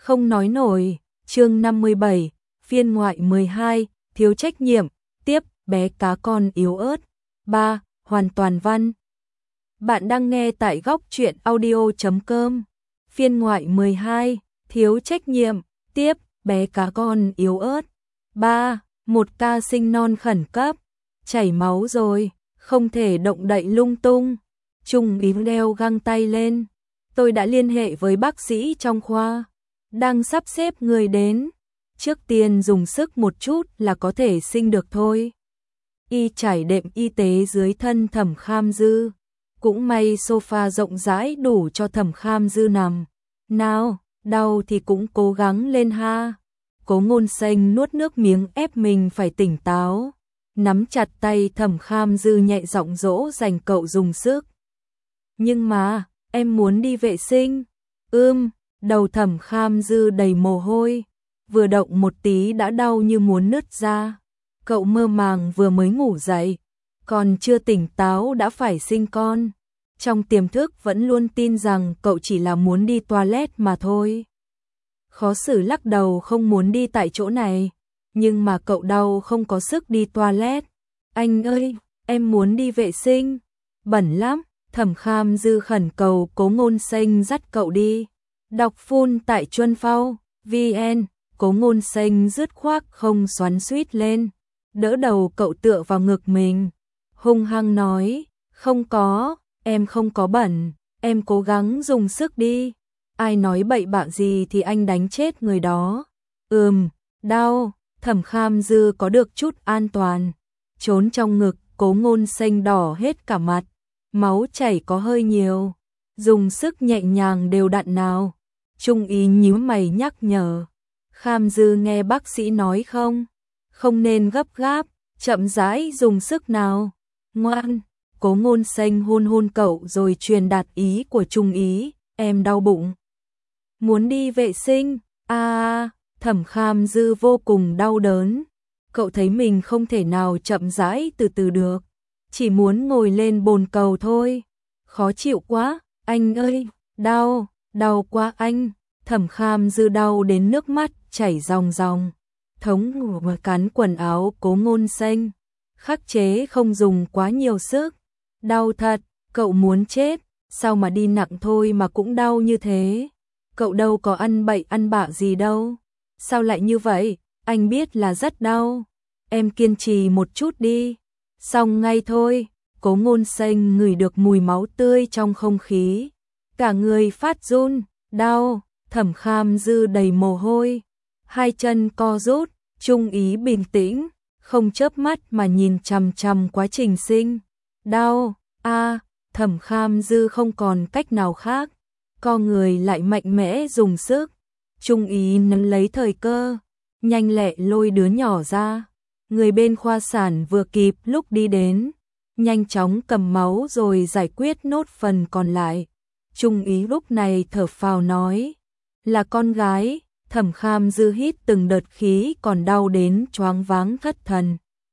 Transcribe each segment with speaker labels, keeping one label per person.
Speaker 1: Không nói nổi. Chương 57, phiên ngoại 12, thiếu trách nhiệm, tiếp, bé cá con yếu ớt. 3. Hoàn toàn văn. Bạn đang nghe tại góc truyện audio.com. Phiên ngoại 12, thiếu trách nhiệm, tiếp, bé cá con yếu ớt. 3. Một ca sinh non khẩn cấp, chảy máu rồi, không thể động đậy lung tung. Trung úy đeo găng tay lên. Tôi đã liên hệ với bác sĩ trong khoa, đang sắp xếp người đến. Trước tiên dùng sức một chút là có thể sinh được thôi. Y trải đệm y tế dưới thân Thẩm Kham Dư. Cũng may sofa rộng rãi đủ cho Thẩm Kham Dư nằm. Nào, đau thì cũng cố gắng lên ha. Cố Ngôn Xanh nuốt nước miếng ép mình phải tỉnh táo. Nắm chặt tay Thẩm Kham Dư nhẹ giọng dỗ dành cậu dùng sức. Nhưng mà, em muốn đi vệ sinh. Đầu Thẩm Kham Dư đầy mồ hôi. Vừa động một tí đã đau như muốn nứt ra. Cậu mơ màng vừa mới ngủ dậy, còn chưa tỉnh táo đã phải sinh con. Trong tiềm thức vẫn luôn tin rằng cậu chỉ là muốn đi toilet mà thôi. Khó xử lắc đầu không muốn đi tại chỗ này, nhưng mà cậu đau không có sức đi toilet. Anh ơi, em muốn đi vệ sinh. Bẩn lắm. Thẩm Kham Dư khẩn cầu Cố Ngôn Xanh dắt cậu đi. Đọc phun tại Chuân Phao VN. Cố Ngôn Xanh dứt khoát không xoắn xuýt lên, đỡ đầu cậu tựa vào ngực mình, hung hăng nói, không có, em không có bẩn, em cố gắng dùng sức đi. Ai nói bậy bạ gì thì anh đánh chết người đó. Đau. Thẩm Kham Dư có được chút an toàn, trốn trong ngực Cố Ngôn Xanh đỏ hết cả mặt, máu chảy có hơi nhiều, dùng sức nhẹ nhàng đều đặn nào. Trung úy nhíu mày nhắc nhở. Kham Dư nghe bác sĩ nói không? Không nên gấp gáp, chậm rãi dùng sức nào. Ngoan. Cố Ngôn Xanh hôn hôn cậu rồi truyền đạt ý của Trung úy, em đau bụng, muốn đi vệ sinh. Thẩm Kham Dư vô cùng đau đớn. Cậu thấy mình không thể nào chậm rãi từ từ được, chỉ muốn ngồi lên bồn cầu thôi. Khó chịu quá, anh ơi, đau quá anh. Thẩm Kham Dư đau đến nước mắt chảy ròng ròng. Thống ngủ cắn quần áo Cố Ngôn Xanh, khắc chế không dùng quá nhiều sức. Đau thật, cậu muốn chết, sao mà đi nặng thôi mà cũng đau như thế. Cậu đâu có ăn bậy ăn bạ gì đâu, sao lại như vậy, anh biết là rất đau. Em kiên trì một chút đi, xong ngay thôi. Cố Ngôn Xanh ngửi được mùi máu tươi trong không khí, cả người phát run, đau. Thẩm Kham Dư đầy mồ hôi, hai chân co rút. Trung úy bình tĩnh, không chớp mắt mà nhìn chằm chằm quá trình sinh. Đau. Thẩm Kham Dư không còn cách nào khác, co người lại mạnh mẽ dùng sức. Trung úy nắm lấy thời cơ, nhanh lẹ lôi đứa nhỏ ra. Người bên khoa sản vừa kịp lúc đi đến, nhanh chóng cầm máu rồi giải quyết nốt phần còn lại. Trung úy lúc này thở phào nói, là con gái. Thẩm Kham Dư hít từng đợt khí còn đau đến choáng váng thất thần.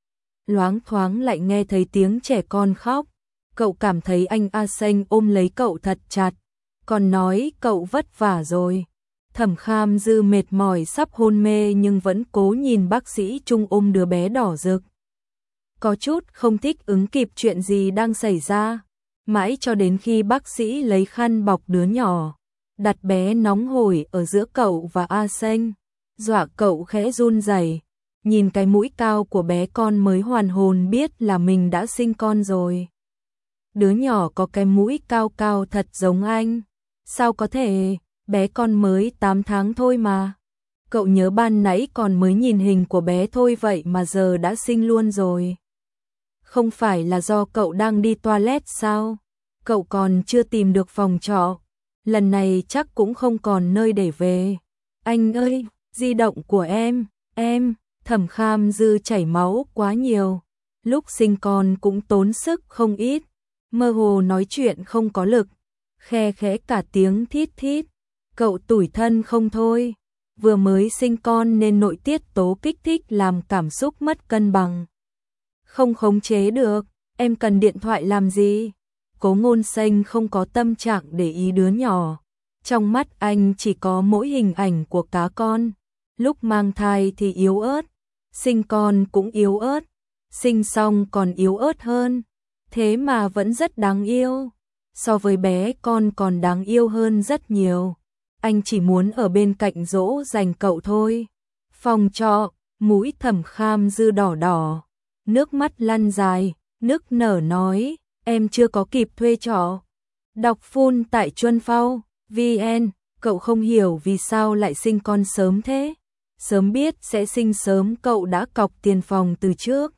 Speaker 1: Loáng thoáng lại nghe thấy tiếng trẻ con khóc. Cậu cảm thấy anh A Xanh ôm lấy cậu thật chặt, còn nói cậu vất vả rồi. Thẩm Kham Dư mệt mỏi sắp hôn mê nhưng vẫn cố nhìn bác sĩ Trung ôm đứa bé đỏ rực. Có chút không thích ứng kịp chuyện gì đang xảy ra, mãi cho đến khi bác sĩ lấy khăn bọc đứa nhỏ, đặt bé nóng hổi ở giữa cậu và A Xanh, dọa cậu khẽ run rẩy. Nhìn cái mũi cao của bé con mới hoàn hồn biết là mình đã sinh con rồi. Đứa nhỏ có cái mũi cao cao thật giống anh. Sao có thể, bé con mới 8 tháng thôi mà. Cậu nhớ ban nãy còn mới nhìn hình của bé thôi vậy mà giờ đã sinh luôn rồi. Không phải là do cậu đang đi toilet sao? Cậu còn chưa tìm được phòng trọ, lần này chắc cũng không còn nơi để về. Anh ơi, di động của em. Thẩm Kham Dư chảy máu quá nhiều, lúc sinh con cũng tốn sức không ít, mơ hồ nói chuyện không có lực, khe khẽ cả tiếng thít thít. Cậu tủi thân không thôi, vừa mới sinh con nên nội tiết tố kích thích làm cảm xúc mất cân bằng, không khống chế được. Em cần điện thoại làm gì? Cố Ngôn Xanh không có tâm trạng để ý đứa nhỏ, Trong mắt anh chỉ có mỗi hình ảnh của cá con. Lúc mang thai thì yếu ớt, sinh con cũng yếu ớt, sinh xong còn yếu ớt hơn, thế mà vẫn rất đáng yêu. So với bé con còn đáng yêu hơn rất nhiều. Anh chỉ muốn ở bên cạnh dỗ dành cậu thôi. Phòng trọ, mũi Thẩm Kham Dư đỏ đỏ, nước mắt lăn dài, nức nở nói, em chưa có kịp thuê trọ. Đọc full tại Chuân Phao, VN, cậu không hiểu vì sao lại sinh con sớm thế. Sớm biết sẽ sinh sớm cậu đã cọc tiền phòng từ trước.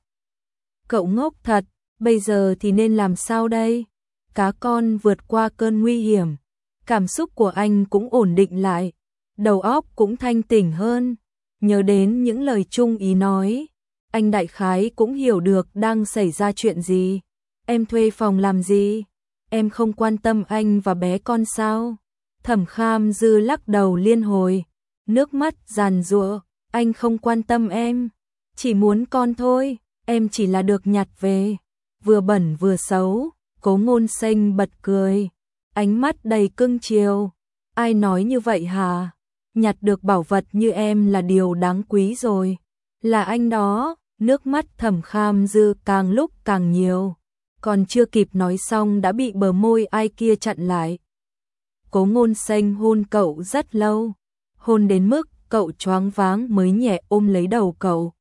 Speaker 1: Cậu ngốc thật, bây giờ thì nên làm sao đây? Cá con vượt qua cơn nguy hiểm, cảm xúc của anh cũng ổn định lại, đầu óc cũng thanh tỉnh hơn. Nhớ đến những lời Trung Ý nói, anh đại khái cũng hiểu được đang xảy ra chuyện gì. Em thuê phòng làm gì? Em không quan tâm anh và bé con sao? Thẩm Kham Dư lắc đầu liên hồi, nước mắt giàn giụa, anh không quan tâm em, chỉ muốn con thôi, em chỉ là được nhặt về. Vừa bẩn vừa xấu, Cố Ngôn Xanh bật cười, ánh mắt đầy cưng chiều. Ai nói như vậy hả? Nhặt được bảo vật như em là điều đáng quý rồi. Là anh đó, nước mắt Thẩm Kham Dư càng lúc càng nhiều. Còn chưa kịp nói xong đã bị bờ môi ai kia chặn lại. Cố Ngôn Xanh hôn cậu rất lâu, hôn đến mức cậu choáng váng mới nhẹ ôm lấy đầu cậu.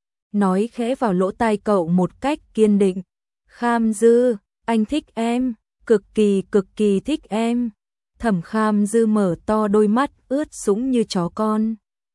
Speaker 1: Nói khẽ vào lỗ tai cậu một cách kiên định, Kham Dư, anh thích em, cực kỳ thích em. Thẩm Kham Dư mở to đôi mắt ướt sũng như chó con,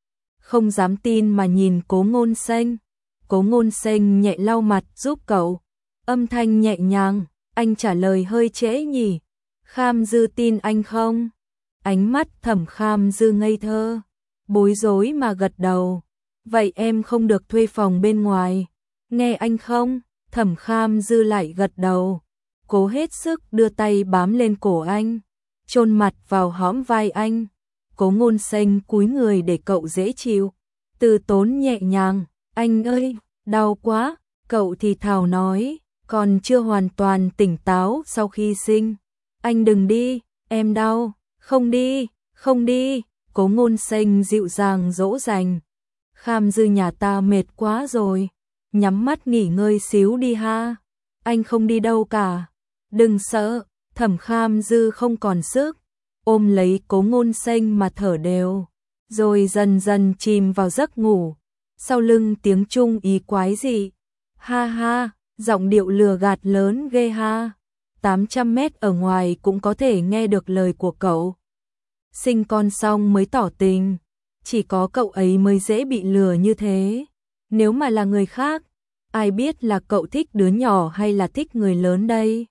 Speaker 1: không dám tin mà nhìn Cố Ngôn Xanh. Cố Ngôn Xanh nhẹ lau mặt giúp cậu, âm thanh nhẹ nhàng, anh trả lời hơi trễ nhỉ. Kham Dư tin anh không? Ánh mắt Thẩm Kham Dư ngây thơ, bối rối mà gật đầu. Vậy em không được thuê phòng bên ngoài, nghe anh không? Thẩm Kham Dư lại gật đầu, cố hết sức đưa tay bám lên cổ anh, chôn mặt vào hõm vai anh. Cố Ngôn Xanh cúi người để cậu dễ chịu, từ tốn nhẹ nhàng, anh ơi, đau quá, cậu thì thào nói, còn chưa hoàn toàn tỉnh táo sau khi sinh. Anh đừng đi, em đau, không đi, không đi. Cố Ngôn Xanh dịu dàng dỗ dành, Kham Dư nhà ta mệt quá rồi, nhắm mắt nghỉ ngơi xíu đi ha. Anh không đi đâu cả, đừng sợ. Thẩm Kham Dư không còn sức, ôm lấy Cố Ngôn Xanh mà thở đều, rồi dần dần chìm vào giấc ngủ. Sau lưng tiếng Trung Ý quái dị, ha ha, giọng điệu lừa gạt lớn ghê ha. 800 mét ở ngoài cũng có thể nghe được lời của cậu. Sinh con xong mới tỏ tình, chỉ có cậu ấy mới dễ bị lừa như thế. Nếu mà là người khác, ai biết là cậu thích đứa nhỏ hay là thích người lớn đây.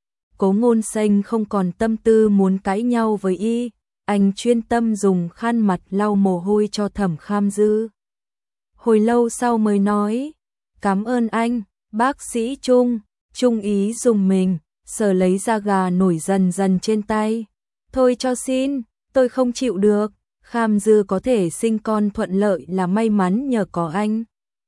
Speaker 1: Cố Ngôn Xanh không còn tâm tư muốn cãi nhau với y, anh chuyên tâm dùng khăn mặt lau mồ hôi cho Thẩm Kham Dư. Hồi lâu sau mới nói, cảm ơn anh, bác sĩ Trung. Trung Ý dùng mình, sờ lấy da gà nổi dần dần trên tay. Thôi cho xin, tôi không chịu được, Kham Dư có thể sinh con thuận lợi là may mắn nhờ có anh.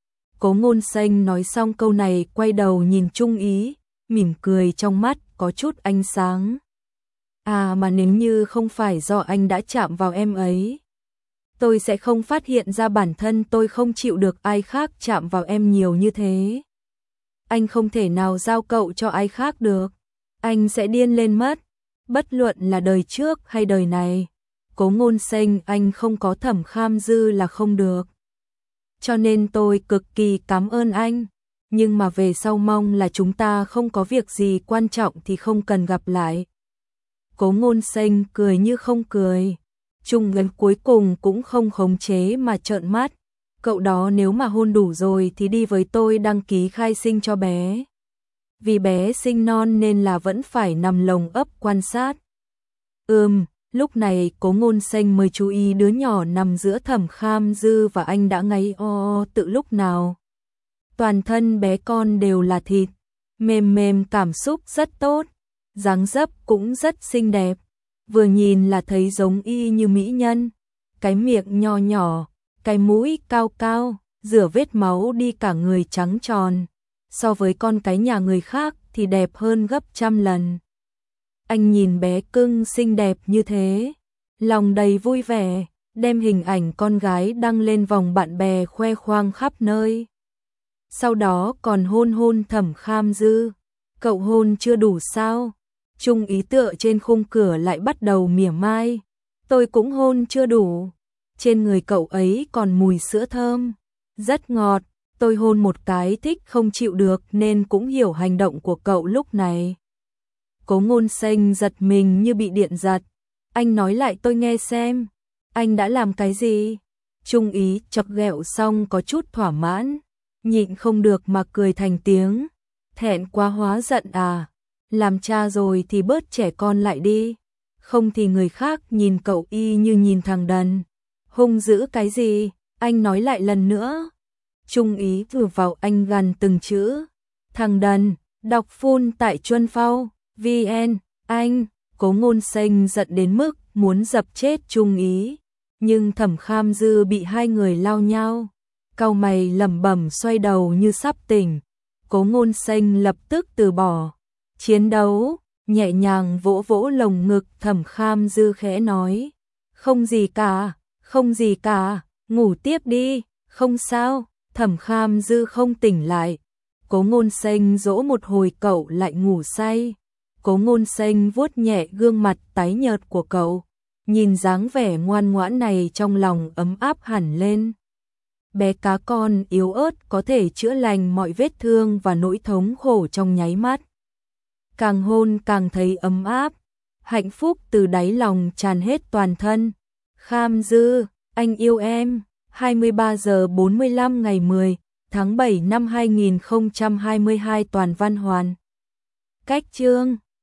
Speaker 1: Cố Ngôn Xanh nói xong câu này quay đầu nhìn Trung Ý, mỉm cười trong mắt có chút ánh sáng. À mà nếu như không phải do anh đã chạm vào em ấy, tôi sẽ không phát hiện ra bản thân tôi không chịu được ai khác chạm vào em nhiều như thế. Anh không thể nào giao cậu cho ai khác được, anh sẽ điên lên mất, bất luận là đời trước hay đời này. Cố Ngôn Xanh, anh không có Thẩm Kham Dư là không được. Cho nên tôi cực kỳ cảm ơn anh, nhưng mà về sau mong là chúng ta không có việc gì quan trọng thì không cần gặp lại. Cố Ngôn Xanh cười như không cười, Trung Ngân cuối cùng cũng không khống chế mà trợn mắt. Cậu đó nếu mà hôn đủ rồi thì đi với tôi đăng ký khai sinh cho bé. Vì bé sinh non nên là vẫn phải nằm lồng ấp quan sát. Lúc này Cố Ngôn Xanh mới chú ý đứa nhỏ nằm giữa Thẩm Kham Dư và anh đã ngáy o tự lúc nào. Toàn thân bé con đều là thịt, mềm mềm, cảm xúc rất tốt, dáng dấp cũng rất xinh đẹp, vừa nhìn là thấy giống y như mỹ nhân. Cái miệng nho nhỏ, cái mũi cao cao, rửa vết máu đi cả người trắng tròn, so với con cái nhà người khác thì đẹp hơn gấp trăm lần. Anh nhìn bé cưng xinh đẹp như thế, lòng đầy vui vẻ, đem hình ảnh con gái đăng lên vòng bạn bè khoe khoang khắp nơi. Sau đó còn hôn hôn Thẩm Kham Dư. Cậu hôn chưa đủ sao? Trung Ý tựa trên khung cửa lại bắt đầu mỉa mai. Tôi cũng hôn chưa đủ. Trên người cậu ấy còn mùi sữa thơm. Rất ngọt. Tôi hôn một cái thích không chịu được nên cũng hiểu hành động của cậu lúc này. Cố Ngôn Xanh giật mình như bị điện giật. Anh nói lại tôi nghe xem. Anh đã làm cái gì? Trung Ý chọc ghẹo xong có chút thỏa mãn. Nhịn không được mà cười thành tiếng. Thẹn quá hóa giận à? Làm cha rồi thì bớt trẻ con lại đi. Không thì người khác nhìn cậu y như nhìn thằng đần. Hung dữ cái gì? Anh nói lại lần nữa. Trung Ý vừa vào anh gằn từng chữ. Thằng đần, đọc phun tại Chuân Phao, VN, anh. Cố Ngôn Xanh giận đến mức muốn dập chết Trung Ý. Nhưng Thẩm Kham Dư bị hai người lao nhau. Cau mày lẩm bẩm xoay đầu như sắp tỉnh. Cố Ngôn Xanh lập tức từ bỏ chiến đấu, nhẹ nhàng vỗ vỗ lồng ngực Thẩm Kham Dư khẽ nói. Không gì cả, không gì cả, ngủ tiếp đi, không sao. Thẩm Kham Dư không tỉnh lại. Cố Ngôn Xanh dỗ một hồi cậu lại ngủ say. Cố Ngôn Xanh vuốt nhẹ gương mặt tái nhợt của cậu. Nhìn dáng vẻ ngoan ngoãn này trong lòng ấm áp hẳn lên. Bé cá con yếu ớt có thể chữa lành mọi vết thương và nỗi thống khổ trong nháy mắt. Càng hôn càng thấy ấm áp, hạnh phúc từ đáy lòng tràn hết toàn thân. Kham Dư, anh yêu em. 23 giờ 45 ngày 10 tháng 7 năm 2022 toàn văn hoàn. Cách chương